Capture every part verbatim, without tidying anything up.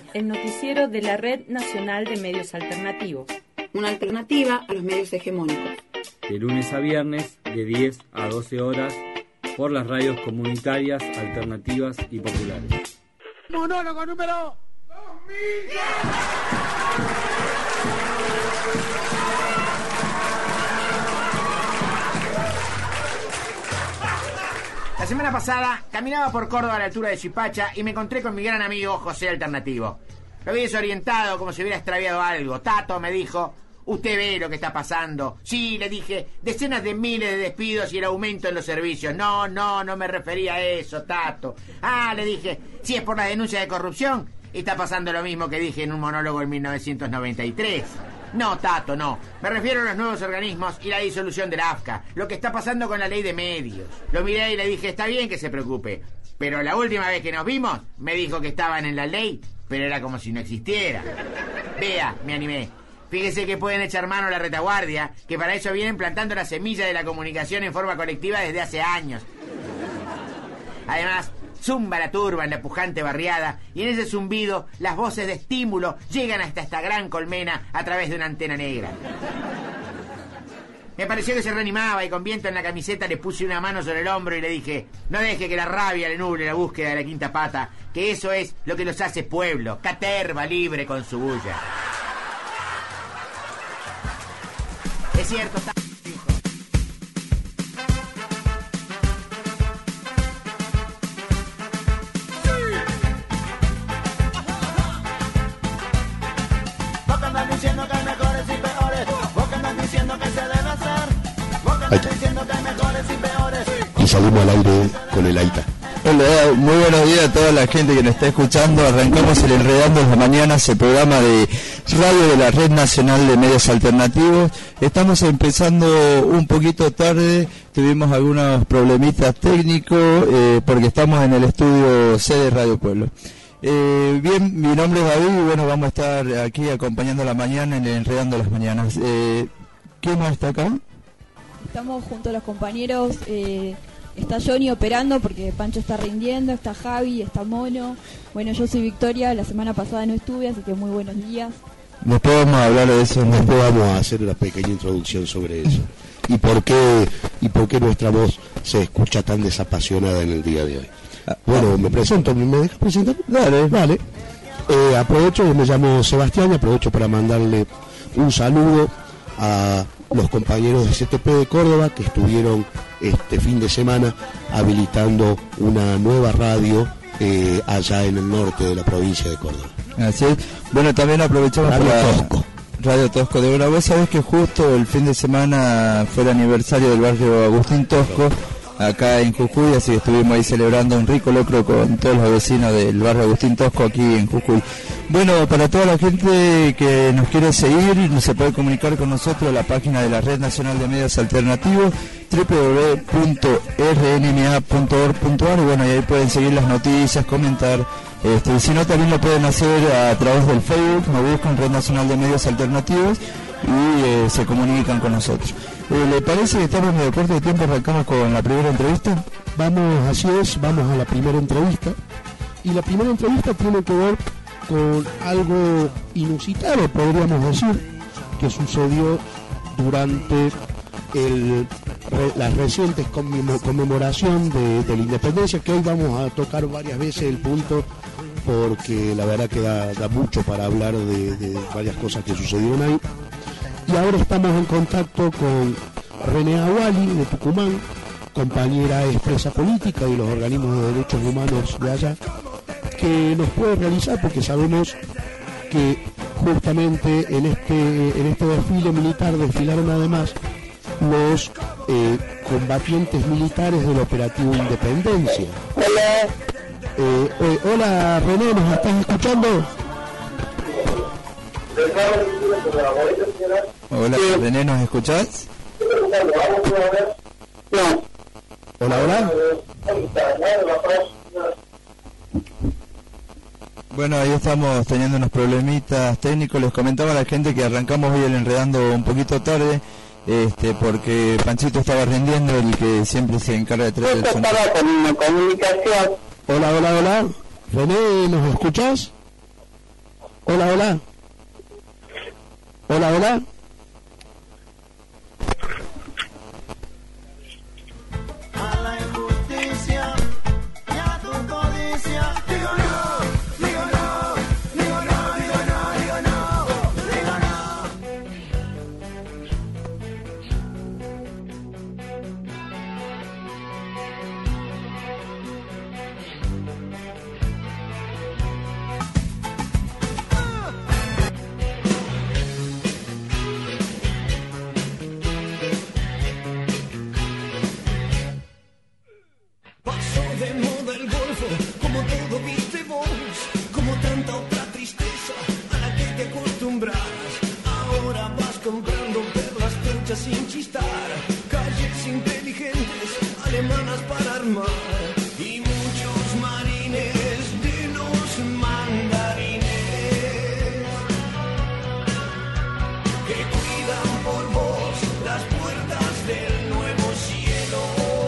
el noticiero de la Red Nacional de Medios Alternativos. Una alternativa a los medios hegemónicos. De lunes a viernes, de diez a doce horas, por las radios comunitarias, alternativas y populares. Monólogo número dos mil. La semana pasada caminaba por Córdoba a la altura de Chipacha y me encontré con mi gran amigo José Alternativo. Lo vi desorientado, como si hubiera extraviado algo. Tato, me dijo, usted ve lo que está pasando. Sí, le dije, decenas de miles de despidos y el aumento en los servicios. No, no, no me refería a eso, Tato. Ah, le dije, si es por la denuncia de corrupción, está pasando lo mismo que dije en un monólogo en mil novecientos noventa y tres. No, Tato, no. Me refiero a los nuevos organismos y la disolución de la A F C A. Lo que está pasando con la ley de medios. Lo miré y le dije, está bien que se preocupe. Pero la última vez que nos vimos, me dijo que estaban en la ley, pero era como si no existiera. Vea, me animé. Fíjese que pueden echar mano a la retaguardia, que para eso vienen plantando la semilla de la comunicación en forma colectiva desde hace años. Además, zumba la turba en la pujante barriada y en ese zumbido las voces de estímulo llegan hasta esta gran colmena a través de una antena negra. Me pareció que se reanimaba y con viento en la camiseta le puse una mano sobre el hombro y le dije, no deje que la rabia le nuble la búsqueda de la quinta pata, que eso es lo que los hace pueblo, caterva libre con su bulla. Es cierto, está... Diciendo que hay mejores y peores, vos que andas diciendo que se debe hacer, vos que andas diciendo que hay mejores y peores. Y salimos al aire con el Aita. Hola, muy buenos días a toda la gente que nos está escuchando. Arrancamos el Enredando en las Mañanas, el programa de radio de la Red Nacional de Medios Alternativos. Estamos empezando un poquito tarde, tuvimos algunos problemitas técnicos eh, porque estamos en el estudio C de Radio Pueblo. Eh, bien, mi nombre es David y bueno, vamos a estar aquí acompañando la mañana en el Enredando las Mañanas. Eh, ¿Quién más está acá? Estamos junto a los compañeros, eh, está Johnny operando porque Pancho está rindiendo, está Javi, está Mono. Bueno, yo soy Victoria, la semana pasada no estuve, así que muy buenos días. Después vamos a hablar de eso. Después vamos a hacer una pequeña introducción sobre eso. ¿Y por qué, y por qué nuestra voz se escucha tan desapasionada en el día de hoy? Bueno, me presento, ¿me dejas presentar? Dale, vale. Eh, aprovecho, yo me llamo Sebastián y aprovecho para mandarle un saludo a los compañeros de C T P de Córdoba que estuvieron este fin de semana habilitando una nueva radio eh, allá en el norte de la provincia de Córdoba. Así es. Bueno, también aprovechamos Radio para... Tosco. Radio Tosco de Ora. Vos sabés que justo el fin de semana fue el aniversario del barrio Agustín Tosco, acá en Jujuy, así que estuvimos ahí celebrando un rico locro con todos los vecinos del barrio Agustín Tosco aquí en Jujuy. Bueno, para toda la gente que nos quiere seguir, se puede comunicar con nosotros a la página de la Red Nacional de Medios Alternativos, doble u doble u doble u punto r n m a punto org punto a r, y bueno, y ahí pueden seguir las noticias, comentar, este, y si no también lo pueden hacer a través del Facebook, nos buscan Red Nacional de Medios Alternativos y eh, se comunican con nosotros. Eh, ¿Le parece que estamos medio corto de tiempo? Arrancamos con la primera entrevista. Vamos, así es, vamos a la primera entrevista. Y la primera entrevista tiene que ver con algo inusitado, podríamos decir, que sucedió durante el, re, las recientes conmemoración de, de la independencia, que hoy vamos a tocar varias veces el punto, porque la verdad que da, da mucho para hablar de, de varias cosas que sucedieron ahí. Y ahora estamos en contacto con René Aguali de Tucumán, compañera expresa política y los organismos de derechos humanos de allá, que nos puede realizar, porque sabemos que justamente en este en este desfile militar desfilaron además los eh, combatientes militares del operativo Independencia. Hola. Eh, eh, hola René, ¿nos estás escuchando? Hola, René, ¿nos escuchás? No. Hola, hola. Bueno, ahí estamos teniendo unos problemitas técnicos. Les comentaba a la gente que arrancamos hoy el Enredando un poquito tarde, este, porque Panchito estaba rindiendo, el que siempre se encarga de traer el sonido. Estaba con una comunicación. Hola, hola, hola. René, ¿nos escuchás? Hola, hola. Hola, hola. A la injusticia y a tu codicia. Digo no, digo no, digo no, digo no, digo no, digo no. Pasó de moda el golfo, como todo viste vos, como tanta otra tristeza a la que te acostumbras. Ahora vas comprando perlas truchas sin chistar, calles inteligentes, alemanas para armar, y muchos marines de los mandarines que cuidan por vos las puertas del nuevo cielo.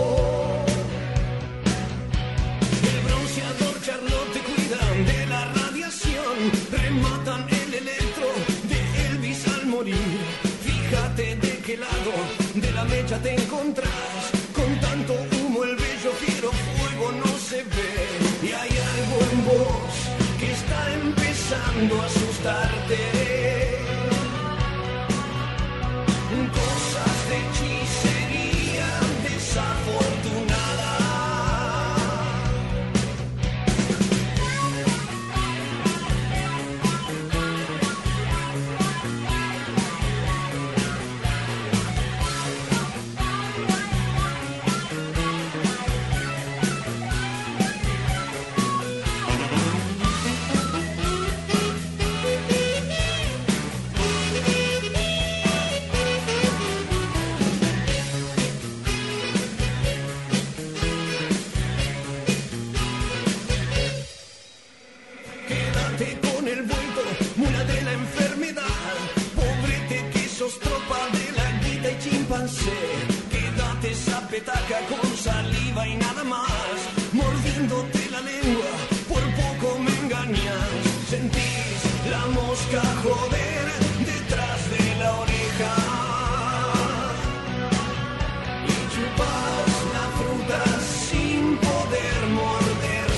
Charlotte te cuidan de la radiación, rematan el electro de Elvis al morir. Fíjate de qué lado de la mecha te encontrás, con tanto humo el bello fiero fuego no se ve. Y hay algo en vos que está empezando a asustarte, cosas de hechicería desafortunada. Quédate con el vuelto, mula de la enfermedad, pobrete que sos tropa de la guita y chimpancé. Quédate esa petaca con saliva y nada más, mordiéndote la lengua, por poco me engañas. Sentís la mosca joder detrás de la oreja y chupas la fruta sin poder morderla.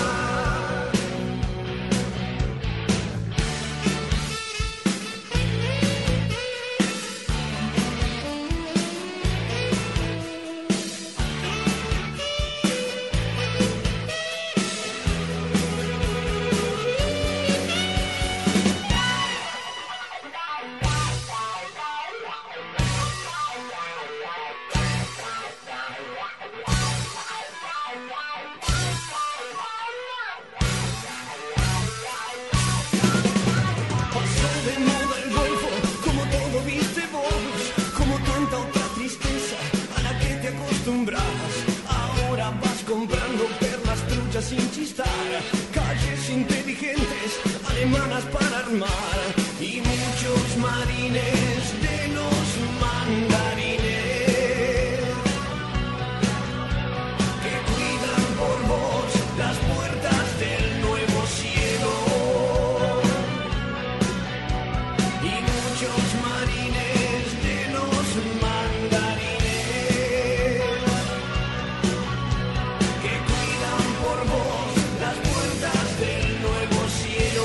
Pasó de moda el golfo, como todo viste vos, como tanta otra tristeza a la que te acostumbras. Ahora vas comprando perlas truchas sin chistar, calles inteligentes, alemanas para armar, y muchos marines de los mandarines que cuidan por vos las puertas del nuevo cielo. Y muchos marines de los mandarines que cuidan por vos las puertas del nuevo cielo.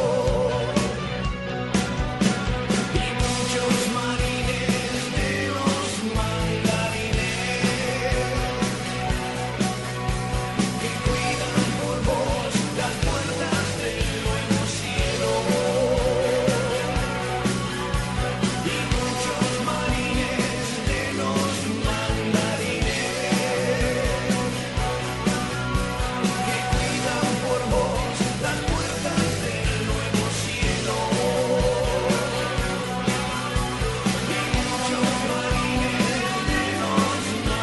Y muchos marines de los mandarines que cuidan por vos las puertas del nuevo cielo. Y muchos marines de los mandarines que cuidan por vos las puertas del nuevo cielo. Y muchos marines de los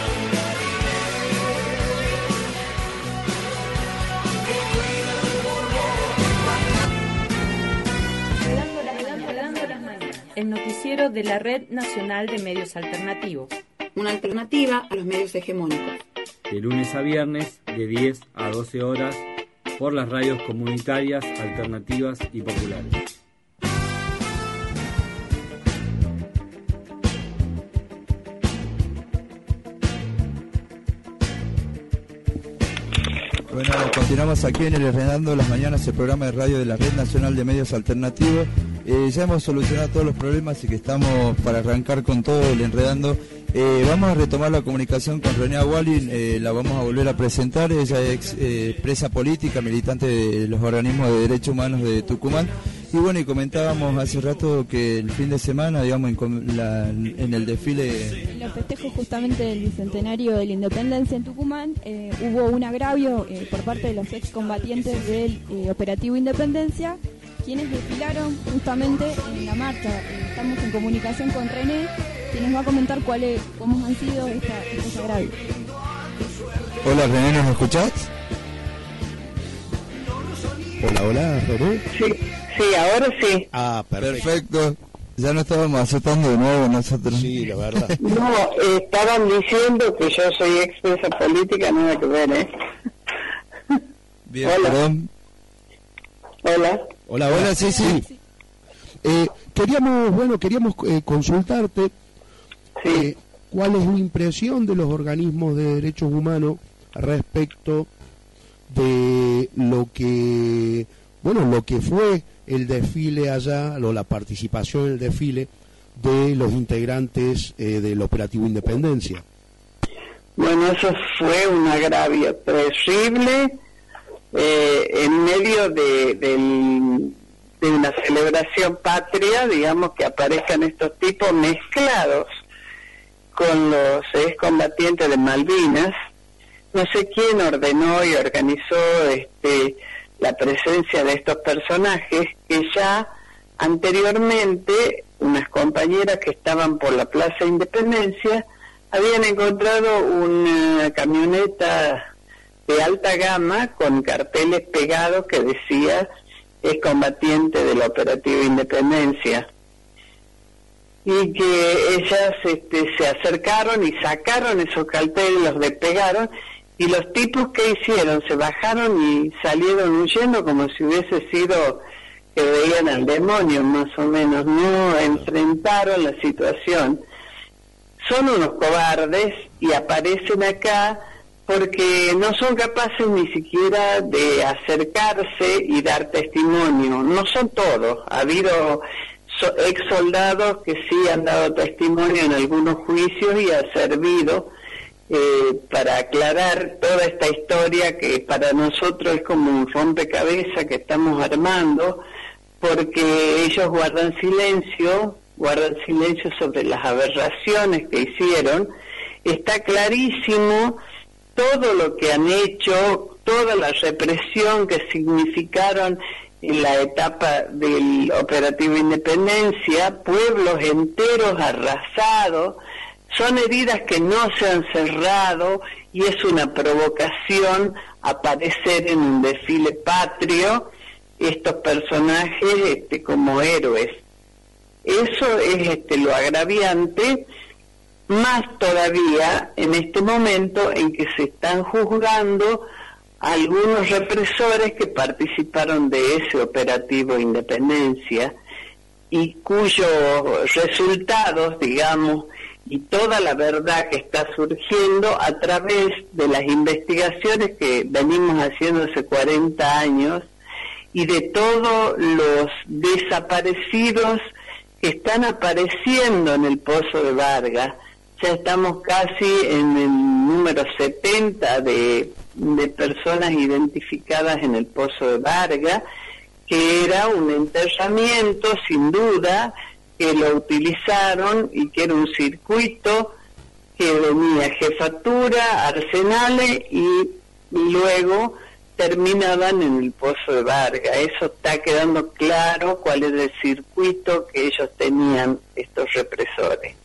mandarines que cuidan por Redando las mañanas, el noticiero de la Red Nacional de Medios Alternativos. Una alternativa a los medios hegemónicos. De lunes a viernes, de diez a doce horas, por por las radios comunitarias, alternativas y populares. Bueno, continuamos aquí en el Enredando las Mañanas, el programa de radio de la Red Nacional de Medios Alternativos. Eh, ya hemos solucionado todos los problemas y que estamos para arrancar con todo el Enredando. Eh, vamos a retomar la comunicación con René Agualin, eh, la vamos a volver a presentar. Ella es eh, presa política, militante de los organismos de derechos humanos de Tucumán. Y bueno, y comentábamos hace rato que el fin de semana, digamos, en, la, en el desfile... En los festejos justamente del bicentenario de la independencia en Tucumán, eh, hubo un agravio eh, por parte de los excombatientes del eh, Operativo Independencia, quienes desfilaron justamente en la marcha. Eh, estamos en comunicación con René, que nos va a comentar cuáles, cómo han sido esta, estos agravios. Hola René, ¿nos escuchás? Hola, hola, René. Sí. Sí, ahora sí. Ah, perfecto. Perfecto. Ya no estábamos asustando de nuevo nosotros. Sí, la verdad. No, eh, estaban diciendo que yo soy expresa política, nada que ver, ¿eh? Bien, hola. Perdón. Hola. Hola, hola, sí, sí. Eh, queríamos, bueno, queríamos eh, consultarte sí. eh, cuál es la impresión de los organismos de derechos humanos respecto de lo que, bueno, lo que fue el desfile allá, o la participación en el desfile de los integrantes eh, del Operativo Independencia. Bueno, eso fue un agravio terrible eh, en medio de, de, de una celebración patria, digamos, que aparezcan estos tipos mezclados con los excombatientes de Malvinas. No sé quién ordenó y organizó este la presencia de estos personajes, que ya anteriormente unas compañeras que estaban por la Plaza Independencia habían encontrado una camioneta de alta gama con carteles pegados que decía es combatiente del Operativo Independencia, y que ellas este, se acercaron y sacaron esos carteles, los despegaron, y los tipos que hicieron se bajaron y salieron huyendo como si hubiese sido que veían al demonio, más o menos. No enfrentaron la situación. Son unos cobardes y aparecen acá porque no son capaces ni siquiera de acercarse y dar testimonio. No son todos. Ha habido so- ex soldados que sí han dado testimonio en algunos juicios y ha servido Eh, para aclarar toda esta historia que para nosotros es como un rompecabezas que estamos armando, porque ellos guardan silencio, guardan silencio sobre las aberraciones que hicieron. Está clarísimo todo lo que han hecho, toda la represión que significaron en la etapa del Operativo Independencia, pueblos enteros arrasados. Son heridas que no se han cerrado y es una provocación aparecer en un desfile patrio estos personajes este, como héroes. Eso es este, lo agraviante, más todavía en este momento en que se están juzgando a algunos represores que participaron de ese Operativo Independencia y cuyos resultados, digamos, y toda la verdad que está surgiendo a través de las investigaciones que venimos haciendo hace cuarenta años y de todos los desaparecidos que están apareciendo en el Pozo de Vargas. Ya estamos casi en el número setenta de, de personas identificadas en el Pozo de Vargas, que era un enterramiento sin duda, que lo utilizaron y que era un circuito que venía jefatura, arsenales y luego terminaban en el Pozo de Vargas. Eso está quedando claro cuál es el circuito que ellos tenían, estos represores.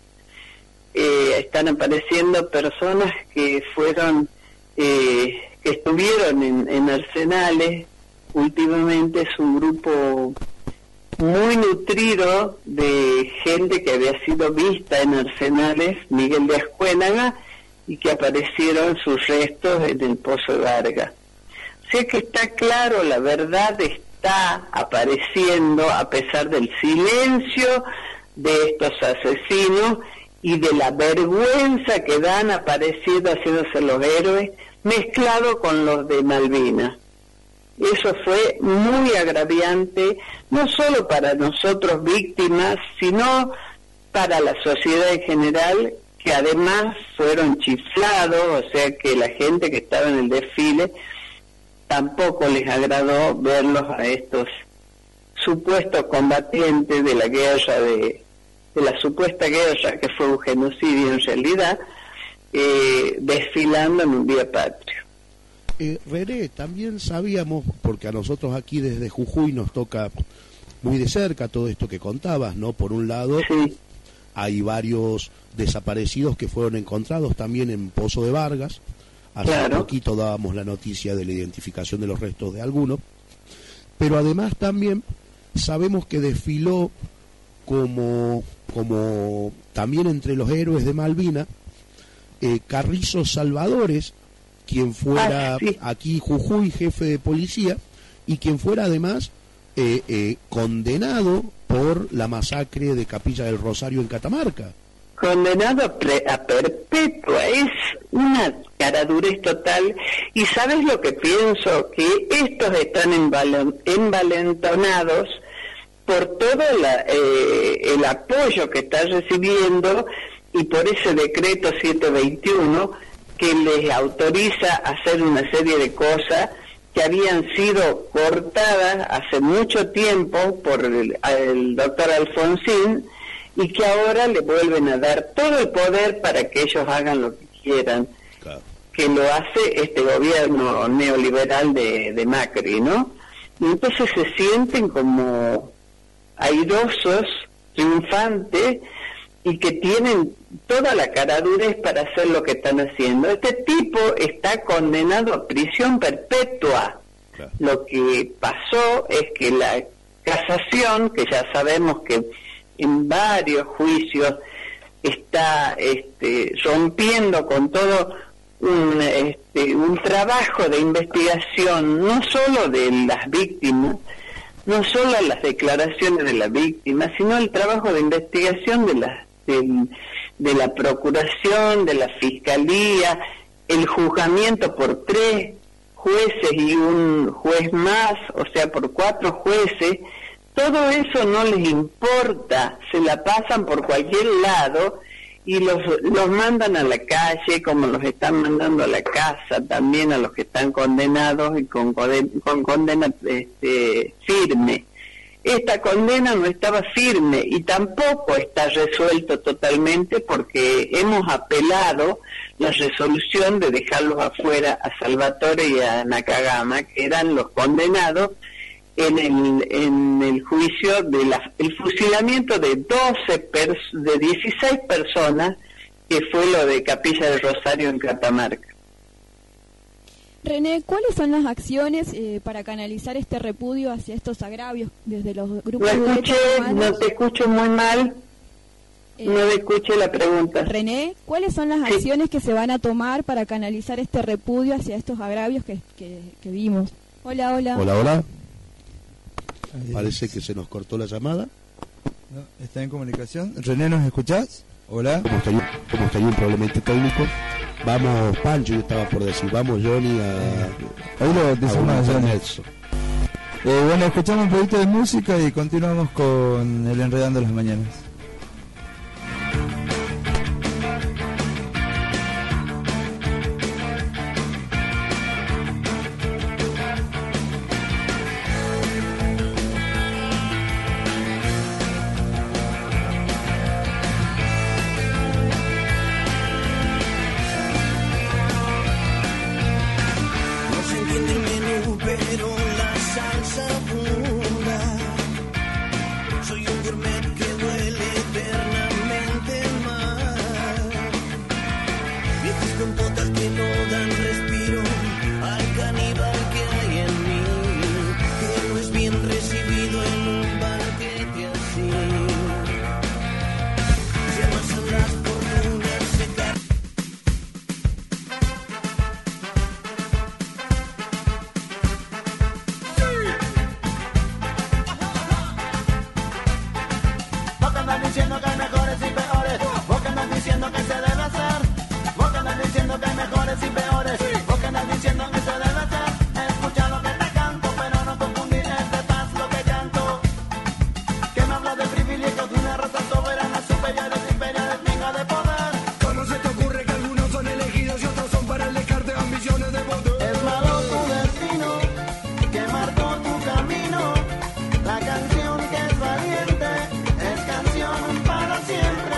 Eh, están apareciendo personas que fueron, eh, que estuvieron en, en arsenales. Últimamente es un grupo muy nutrido de gente que había sido vista en arsenales, Miguel de Ascuénaga, y que aparecieron sus restos en el Pozo de Vargas. Sé que está claro, la verdad está apareciendo a pesar del silencio de estos asesinos y de la vergüenza que dan apareciendo haciéndose los héroes, mezclado con los de Malvinas. Eso fue muy agraviante, no solo para nosotros víctimas, sino para la sociedad en general, que además fueron chiflados, o sea que la gente que estaba en el desfile tampoco les agradó verlos a estos supuestos combatientes de la guerra, de, de la supuesta guerra, que fue un genocidio en realidad, eh, desfilando en un día patrio. Eh, René, también sabíamos, porque a nosotros aquí desde Jujuy nos toca muy de cerca todo esto que contabas, ¿no? Por un lado, sí, hay varios desaparecidos que fueron encontrados también en Pozo de Vargas. Hace claro. poquito dábamos la noticia de la identificación de los restos de algunos. Pero además también sabemos que desfiló como, como también entre los héroes de Malvinas, eh, Carrizo Salvadores, quien fuera ah, sí. aquí Jujuy jefe de policía y quien fuera además eh, eh, condenado por la masacre de Capilla del Rosario en Catamarca. Condenado a, pre, a perpetua, es una caradurez total. Y ¿sabes lo que pienso? Que estos están envalen, envalentonados por todo la, eh, el apoyo que está recibiendo y por ese decreto setecientos veintiuno que les autoriza a hacer una serie de cosas que habían sido cortadas hace mucho tiempo por el, el doctor Alfonsín, y que ahora le vuelven a dar todo el poder para que ellos hagan lo que quieran, claro. Que lo hace este gobierno neoliberal de, de Macri, ¿no? Y entonces se sienten como airosos, triunfantes, y que tienen toda la caradurez para hacer lo que están haciendo. Este tipo está condenado a prisión perpetua. Claro. Lo que pasó es que la casación, que ya sabemos que en varios juicios está este, rompiendo con todo un, este, un trabajo de investigación, no solo de las víctimas, no solo las declaraciones de las víctimas, sino el trabajo de investigación de la, de, de la procuración, de la fiscalía, el juzgamiento por tres jueces y un juez más, o sea, por cuatro jueces. Todo eso no les importa, se la pasan por cualquier lado y los, los mandan a la calle, como los están mandando a la casa también a los que están condenados y con, con condena este, firme. Esta condena no estaba firme y tampoco está resuelto totalmente, porque hemos apelado la resolución de dejarlos afuera a Salvatore y a Nakagama, que eran los condenados en el, en el juicio de la, el fusilamiento de doce pers, de dieciséis personas, que fue lo de Capilla del Rosario en Catamarca. René, ¿cuáles son las acciones eh, para canalizar este repudio hacia estos agravios desde los grupos no de escuché, derechos humanos? No te escucho muy mal, eh, no te escuché la pregunta. René, ¿cuáles son las sí. acciones que se van a tomar para canalizar este repudio hacia estos agravios que, que, que vimos? Hola, hola. Hola, hola. Parece que se nos cortó la llamada. No, está en comunicación. René, ¿nos escuchás? Hola. Como está, como está un problema técnico, vamos, Pancho, yo estaba por decir, vamos Johnny a... Ahí lo decimos a Johnny. Eh, bueno, escuchamos un poquito de música y continuamos con el Enredando las Mañanas. Soy un gourmet que duele malas y peores. Vos que andas diciendo que se debe ser. Escucha lo que te canto, pero no confundir este paz lo que canto. Que me habla de privilegios de una raza soberana, superiores, inferiores, venga de poder. ¿Cómo se te ocurre que algunos son elegidos y otros son para el descarte de ambiciones de poder? Es malo tu destino, que marcó tu camino. La canción que es valiente es canción para siempre.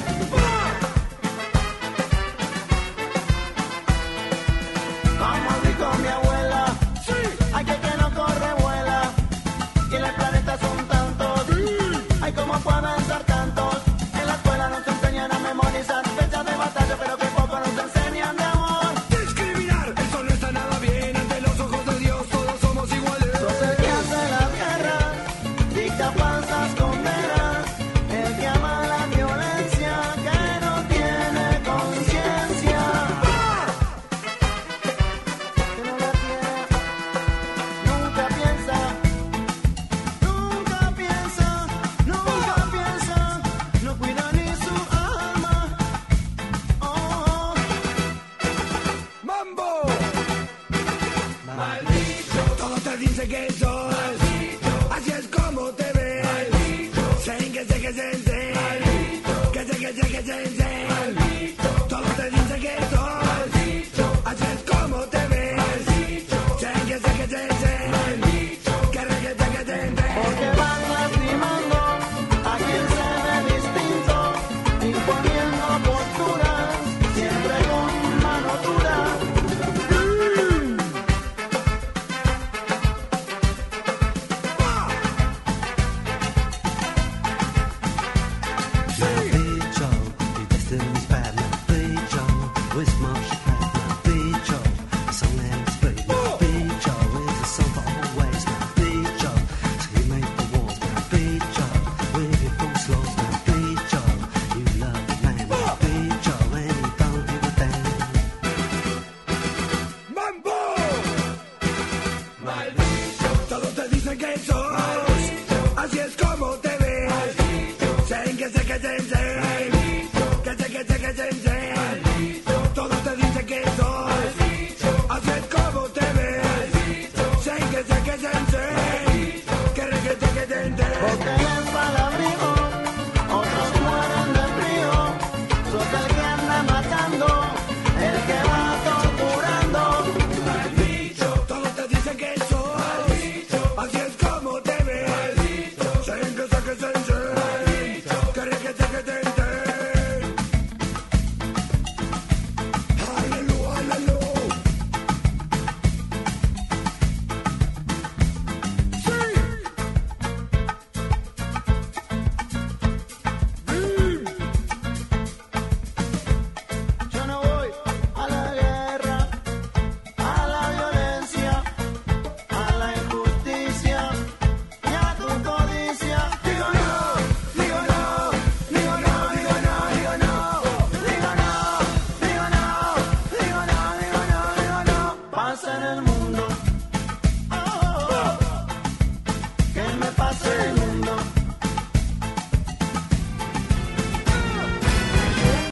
Como dijo mi abuela, hay que que no corre vuela. Y en el planeta son tantos, hay como pueden ser tantos. En la escuela nos enseñan a memorizar fechas de batalla, pero que poco nos enseñan de amor. Discriminar, eso no está nada bien. Ante los ojos de Dios todos somos iguales. Sos el que hace las guerras, dicta falsas condenas, el que ama la violencia, que no tiene conciencia. Que no la tiene, nunca piensa, nunca piensa, nunca piensa, no cuida ni su alma. Oh, ¡Mambo! Maldito, todos te dicen que sos. Así es como te ves. Sen que sé que se sen. Que sé que sé que se sen. Todos te dicen que sos.